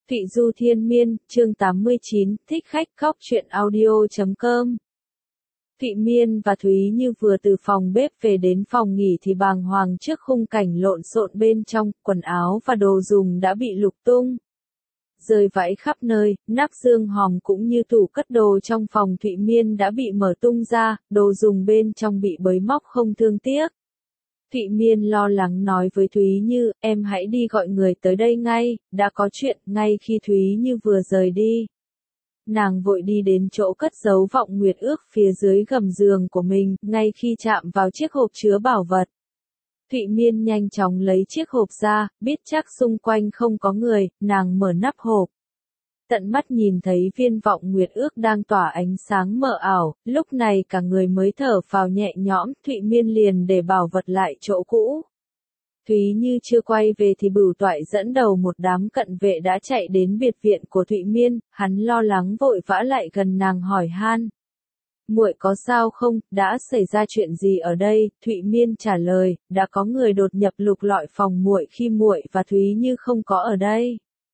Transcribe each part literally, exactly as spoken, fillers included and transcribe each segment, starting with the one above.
Thụy Du Thiên Miên, chương tám mươi chín, thích khách khóc truyện audio chấm com. Thụy Miên và Thúy Như vừa từ phòng bếp về đến phòng nghỉ thì bàng hoàng trước khung cảnh lộn xộn bên trong, quần áo và đồ dùng đã bị lục tung. Rơi vãi khắp nơi, nắp giường hòm cũng như tủ cất đồ trong phòng Thụy Miên đã bị mở tung ra, đồ dùng bên trong bị bới móc không thương tiếc. Thụy Miên lo lắng nói với Thúy Như, em hãy đi gọi người tới đây ngay, đã có chuyện. Ngay khi Thúy Như vừa rời đi, nàng vội đi đến chỗ cất giấu vọng nguyệt ước phía dưới gầm giường của mình, ngay khi chạm vào chiếc hộp chứa bảo vật. Thụy Miên nhanh chóng lấy chiếc hộp ra, biết chắc xung quanh không có người, nàng mở nắp hộp. Tận mắt nhìn thấy viên vọng nguyệt ước đang tỏa ánh sáng mờ ảo, lúc này cả người mới thở phào nhẹ nhõm, Thụy Miên liền để bảo vật lại chỗ cũ. Thúy Như chưa quay về thì Bửu Toại dẫn đầu một đám cận vệ đã chạy đến biệt viện của Thụy Miên, hắn lo lắng vội vã lại gần nàng hỏi han. Muội có sao không, đã xảy ra chuyện gì ở đây? Thụy Miên trả lời, đã có người đột nhập lục lọi phòng muội khi muội và Thúy Như không có ở đây.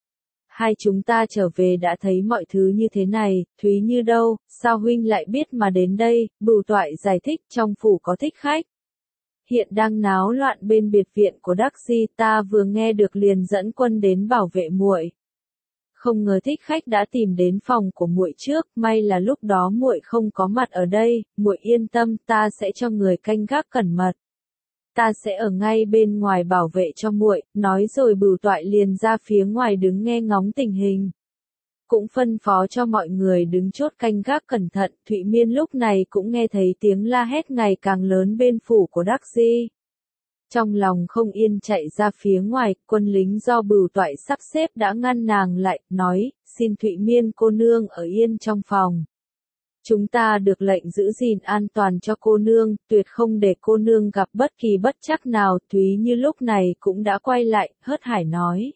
Hai chúng ta trở về đã thấy mọi thứ như thế này, Thúy Như đâu, sao huynh lại biết mà đến đây? Bửu Toại giải thích, trong phủ có thích khách. Hiện đang náo loạn bên biệt viện của Đắc Di, ta vừa nghe được liền dẫn quân đến bảo vệ muội. Không ngờ thích khách đã tìm đến phòng của muội trước, may là lúc đó muội không có mặt ở đây, muội yên tâm, ta sẽ cho người canh gác cẩn mật. Ta sẽ ở ngay bên ngoài bảo vệ cho muội, nói rồi Bửu Toại liền ra phía ngoài đứng nghe ngóng tình hình. Cũng phân phó cho mọi người đứng chốt canh gác cẩn thận, Thụy Miên lúc này cũng nghe thấy tiếng la hét ngày càng lớn bên phủ của Đắc Di. Trong lòng không yên chạy ra phía ngoài, quân lính do Bửu Toại sắp xếp đã ngăn nàng lại, nói, xin Thụy Miên cô nương ở yên trong phòng. Chúng ta được lệnh giữ gìn an toàn cho cô nương, tuyệt không để cô nương gặp bất kỳ bất trắc nào. Thúy Như lúc này cũng đã quay lại, hớt hải nói.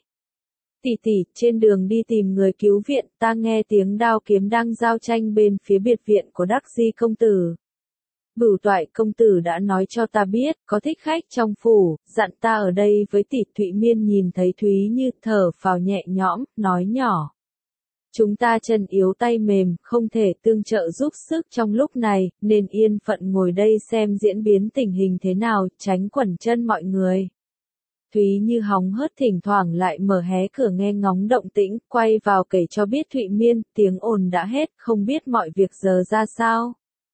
Tỷ tỷ, trên đường đi tìm người cứu viện, ta nghe tiếng đao kiếm đang giao tranh bên phía biệt viện của Đắc Di công tử. Bửu Toại công tử đã nói cho ta biết, có thích khách trong phủ, dặn ta ở đây với tỷ. Thụy Miên nhìn thấy Thúy Như thở phào nhẹ nhõm, nói nhỏ. Chúng ta chân yếu tay mềm, không thể tương trợ giúp sức trong lúc này, nên yên phận ngồi đây xem diễn biến tình hình thế nào, tránh quẩn chân mọi người. Thúy Như hóng hớt thỉnh thoảng lại mở hé cửa nghe ngóng động tĩnh, quay vào kể cho biết Thụy Miên, tiếng ồn đã hết, không biết mọi việc giờ ra sao.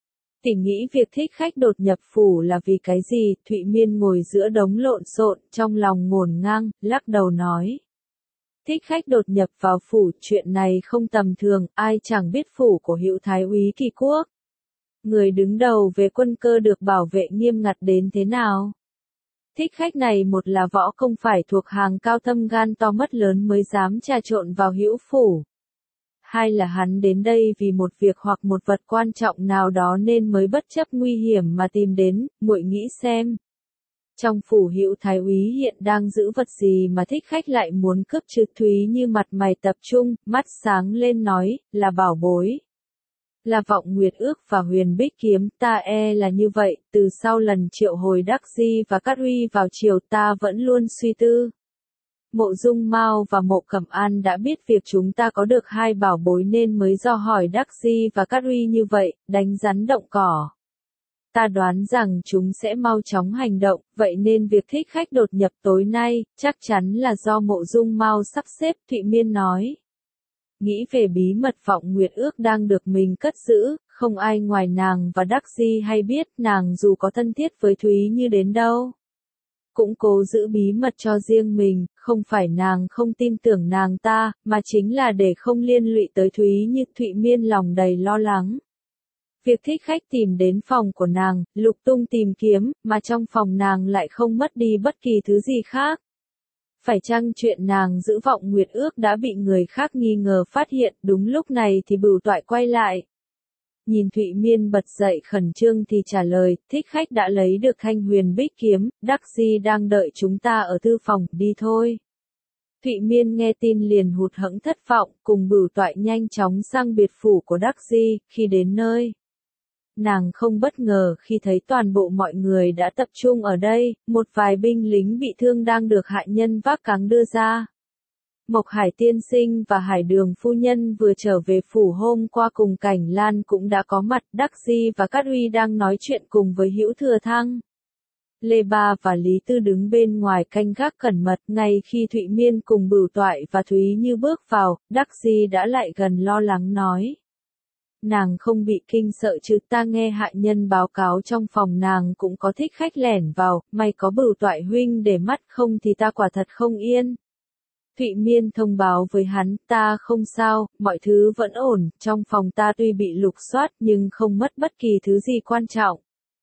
Tỷ nghĩ việc thích khách đột nhập phủ là vì cái gì? Thụy Miên ngồi giữa đống lộn xộn, trong lòng ngổn ngang, lắc đầu nói. Thích khách đột nhập vào phủ, chuyện này không tầm thường, ai chẳng biết phủ của Hữu Thái úy Kỳ Quốc. Người đứng đầu về quân cơ được bảo vệ nghiêm ngặt đến thế nào? Thích khách này một là võ công phải thuộc hàng cao thâm gan to mất lớn mới dám trà trộn vào Hữu phủ. Hai là hắn đến đây vì một việc hoặc một vật quan trọng nào đó nên mới bất chấp nguy hiểm mà tìm đến, muội nghĩ xem. Trong phủ Hữu Thái úy hiện đang giữ vật gì mà thích khách lại muốn cướp chứ? Thúy Như mặt mày tập trung, mắt sáng lên nói, là bảo bối. Là vọng nguyệt ước và huyền bích kiếm, ta e là như vậy, từ sau lần triệu hồi Đắc Di và Cát Uy vào triều ta vẫn luôn suy tư. Mộ Dung Mao và Mộ Cẩm An đã biết việc chúng ta có được hai bảo bối nên mới do hỏi Đắc Di và Cát Uy như vậy, đánh rắn động cỏ. Ta đoán rằng chúng sẽ mau chóng hành động, vậy nên việc thích khách đột nhập tối nay, chắc chắn là do Mộ Dung Mao sắp xếp, Thụy Miên nói. Nghĩ về bí mật vọng nguyệt ước đang được mình cất giữ, không ai ngoài nàng và Đắc Di hay biết, nàng dù có thân thiết với Thúy Như đến đâu. Cũng cố giữ bí mật cho riêng mình, không phải nàng không tin tưởng nàng ta, mà chính là để không liên lụy tới Thúy Như. Thụy Miên lòng đầy lo lắng. Việc thích khách tìm đến phòng của nàng, lục tung tìm kiếm, mà trong phòng nàng lại không mất đi bất kỳ thứ gì khác. Phải chăng chuyện nàng giữ vọng nguyệt ước đã bị người khác nghi ngờ phát hiện? Đúng lúc này thì Bửu Toại quay lại. Nhìn Thụy Miên bật dậy khẩn trương thì trả lời, thích khách đã lấy được thanh huyền bích kiếm, Đắc Di đang đợi chúng ta ở thư phòng, đi thôi. Thụy Miên nghe tin liền hụt hẫng thất vọng, cùng Bửu Toại nhanh chóng sang biệt phủ của Đắc Di. Khi đến nơi, nàng không bất ngờ khi thấy toàn bộ mọi người đã tập trung ở đây, một vài binh lính bị thương đang được hạ nhân vác cáng đưa ra. Mộc Hải tiên sinh và Hải Đường phu nhân vừa trở về phủ hôm qua cùng Cảnh Lan cũng đã có mặt, Đắc Di và Cát Uy đang nói chuyện cùng với Hữu Thừa Thăng. Lê Ba và Lý Tư đứng bên ngoài canh gác cẩn mật, ngay khi Thụy Miên cùng Bửu Toại và Thúy Như bước vào, Đắc Di đã lại gần lo lắng nói. Nàng không bị kinh sợ chứ, ta nghe hạ nhân báo cáo trong phòng nàng cũng có thích khách lẻn vào, may có Bửu Toại huynh để mắt, không thì ta quả thật không yên. Thụy Miên thông báo với hắn, ta không sao, mọi thứ vẫn ổn, trong phòng ta tuy bị lục soát nhưng không mất bất kỳ thứ gì quan trọng.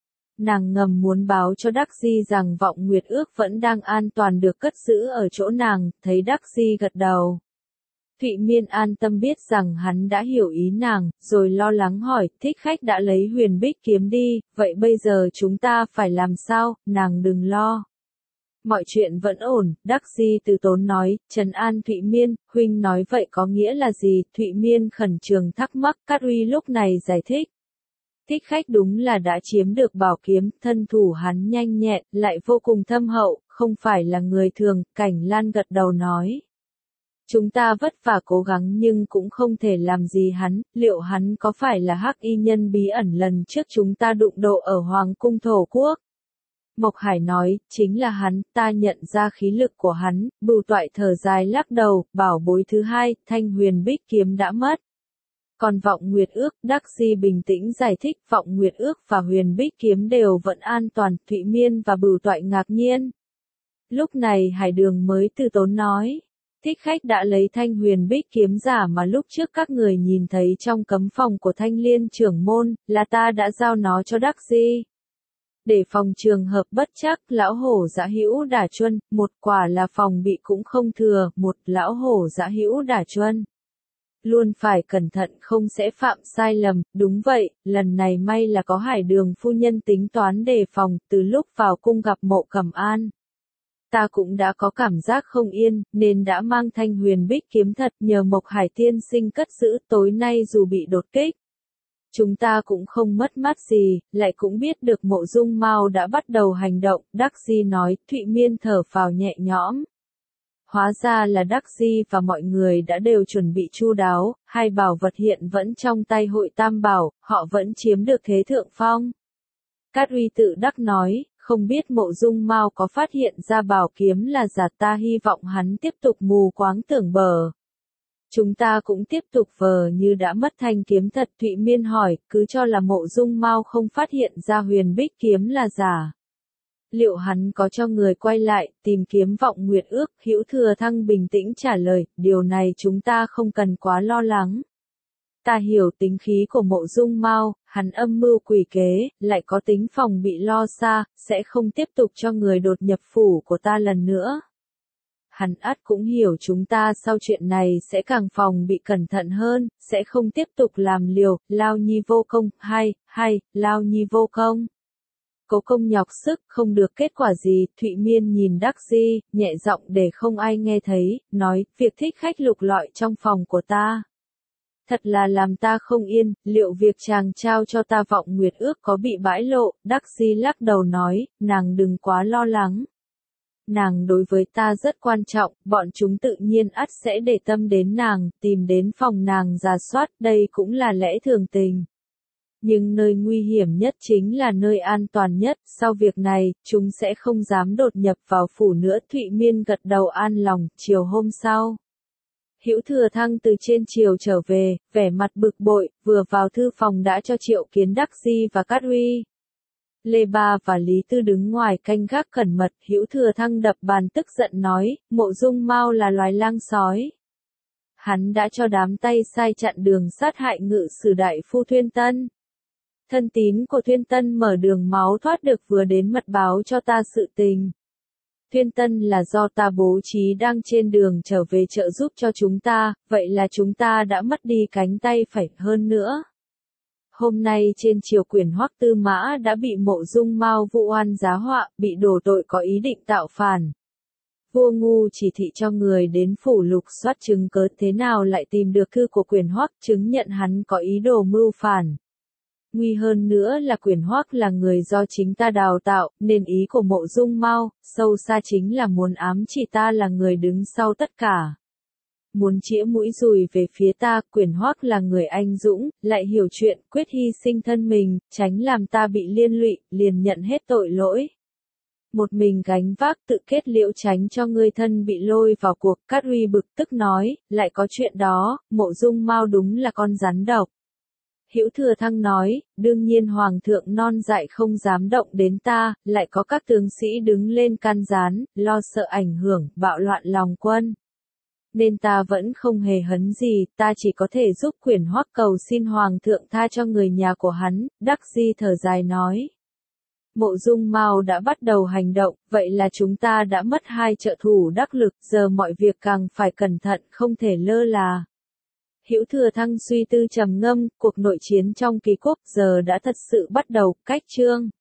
Nàng ngầm muốn báo cho Đắc Di rằng Vọng Nguyệt Ước vẫn đang an toàn được cất giữ ở chỗ nàng, thấy Đắc Di gật đầu. Thụy Miên an tâm biết rằng hắn đã hiểu ý nàng, rồi lo lắng hỏi, thích khách đã lấy Huyền Bích kiếm đi, vậy bây giờ chúng ta phải làm sao, nàng đừng lo. Mọi chuyện vẫn ổn, Đắc Di từ tốn nói, trấn an Thụy Miên, huynh nói vậy có nghĩa là gì, Thụy Miên khẩn trương thắc mắc, Cát Uy lúc này giải thích. Thích khách đúng là đã chiếm được bảo kiếm, thân thủ hắn nhanh nhẹn, lại vô cùng thâm hậu, không phải là người thường, Cảnh Lan gật đầu nói. Chúng ta vất vả cố gắng nhưng cũng không thể làm gì hắn, liệu hắn có phải là hắc y nhân bí ẩn lần trước chúng ta đụng độ ở Hoàng cung Thổ Quốc? Mộc Hải nói, chính là hắn, ta nhận ra khí lực của hắn, Bửu Toại thở dài lắc đầu, bảo bối thứ hai, Thanh Huyền Bích kiếm đã mất. Còn Vọng Nguyệt Ước, Đắc Di bình tĩnh giải thích, Vọng Nguyệt Ước và Huyền Bích kiếm đều vẫn an toàn, Thụy Miên và Bửu Toại ngạc nhiên. Lúc này Hải Đường mới từ tốn nói, thích khách đã lấy Thanh Huyền Bích kiếm giả mà lúc trước các người nhìn thấy trong cấm phòng của Thanh Liên trưởng môn, là ta đã giao nó cho Đắc Di. Để phòng trường hợp bất chắc, lão hổ Dã Hữu Đả Chuân, một quả là phòng bị cũng không thừa, một lão hổ Dã Hữu Đả Chuân. Luôn phải cẩn thận không sẽ phạm sai lầm, đúng vậy, lần này may là có Hải Đường phu nhân tính toán đề phòng, từ lúc vào cung gặp Mộ Cẩm An. Ta cũng đã có cảm giác không yên, nên đã mang Thanh Huyền Bích kiếm thật nhờ Mộc Hải tiên sinh cất giữ, tối nay dù bị đột kích. Chúng ta cũng không mất mát gì, lại cũng biết được Mộ Dung Mao đã bắt đầu hành động, Đắc Di nói, Thụy Miên thở phào nhẹ nhõm. Hóa ra là Đắc Di và mọi người đã đều chuẩn bị chu đáo, hai bảo vật hiện vẫn trong tay Hội Tam Bảo, họ vẫn chiếm được thế thượng phong. Cát Uy tự đắc nói, không biết Mộ Dung Mao có phát hiện ra bảo kiếm là giả, ta hy vọng hắn tiếp tục mù quáng tưởng bờ. Chúng ta cũng tiếp tục vờ như đã mất thanh kiếm thật, Thụy Miên hỏi, cứ cho là Mộ Dung Mao không phát hiện ra Huyền Bích kiếm là giả. Liệu hắn có cho người quay lại, tìm kiếm Vọng Nguyệt Ước? Hữu Thừa Thăng bình tĩnh trả lời, điều này chúng ta không cần quá lo lắng. Ta hiểu tính khí của Mộ Dung Mao, hắn âm mưu quỷ kế, lại có tính phòng bị lo xa, sẽ không tiếp tục cho người đột nhập phủ của ta lần nữa. Hắn ắt cũng hiểu chúng ta sau chuyện này sẽ càng phòng bị cẩn thận hơn, sẽ không tiếp tục làm liều, lao nhi vô công, hay, hay, lao nhi vô công. Cố công nhọc sức, không được kết quả gì, Thụy Miên nhìn Đắc Di, nhẹ giọng để không ai nghe thấy, nói, việc thích khách lục lọi trong phòng của ta. Thật là làm ta không yên, liệu việc chàng trao cho ta Vọng Nguyệt Ước có bị bãi lộ, Đắc Di lắc đầu nói, nàng đừng quá lo lắng. Nàng đối với ta rất quan trọng, bọn chúng tự nhiên ắt sẽ để tâm đến nàng, tìm đến phòng nàng rà soát, đây cũng là lẽ thường tình. Nhưng nơi nguy hiểm nhất chính là nơi an toàn nhất, sau việc này, chúng sẽ không dám đột nhập vào phủ nữa. Thụy Miên gật đầu an lòng, chiều hôm sau. Hữu Thừa Thăng từ trên triều trở về, vẻ mặt bực bội, vừa vào thư phòng đã cho triệu kiến Đắc Di và Cát Uy. Lê Ba và Lý Tư đứng ngoài canh gác cẩn mật, Hữu Thừa Thăng đập bàn tức giận nói, Mộ Dung Mao là loài lang sói. Hắn đã cho đám tay sai chặn đường sát hại ngự sử đại phu Thuyên Tân. Thân tín của Thuyên Tân mở đường máu thoát được vừa đến mật báo cho ta sự tình. Thuyên Tân là do ta bố trí đang trên đường trở về trợ giúp cho chúng ta, vậy là chúng ta đã mất đi cánh tay phải hơn nữa. Hôm nay trên triều Quyền Hoắc Tư Mã đã bị Mộ Dung Mao vụ oan giá họa, bị đổ tội có ý định tạo phản. Vua ngu chỉ thị cho người đến phủ lục soát chứng cớ, thế nào lại tìm được thư của Quyền Hoắc chứng nhận hắn có ý đồ mưu phản. Nguy hơn nữa là Quyền Hoắc là người do chính ta đào tạo, nên ý của Mộ Dung Mao, sâu xa chính là muốn ám chỉ ta là người đứng sau tất cả. muốn chĩa mũi dùi về phía ta. Quyển Hoắc là người anh dũng, lại hiểu chuyện, quyết hy sinh thân mình, tránh làm ta bị liên lụy, liền nhận hết tội lỗi. Một mình gánh vác tự kết liễu tránh cho ngươi thân bị lôi vào cuộc. Cát Huy bực tức nói, lại có chuyện đó, Mộ Dung Mao đúng là con rắn độc. Hữu Thừa Thăng nói, đương nhiên Hoàng thượng non dại không dám động đến ta, lại có các tướng sĩ đứng lên can gián, lo sợ ảnh hưởng, bạo loạn lòng quân. Nên ta vẫn không hề hấn gì, ta chỉ có thể giúp Quyển Hoắc cầu xin Hoàng thượng tha cho người nhà của hắn. Đắc Di thở dài nói. Mộ Dung Mao đã bắt đầu hành động, vậy là chúng ta đã mất hai trợ thủ đắc lực, giờ mọi việc càng phải cẩn thận, không thể lơ là. Hữu Thừa Thăng suy tư trầm ngâm, cuộc nội chiến trong ký quốc giờ đã thật sự bắt đầu. Cách chương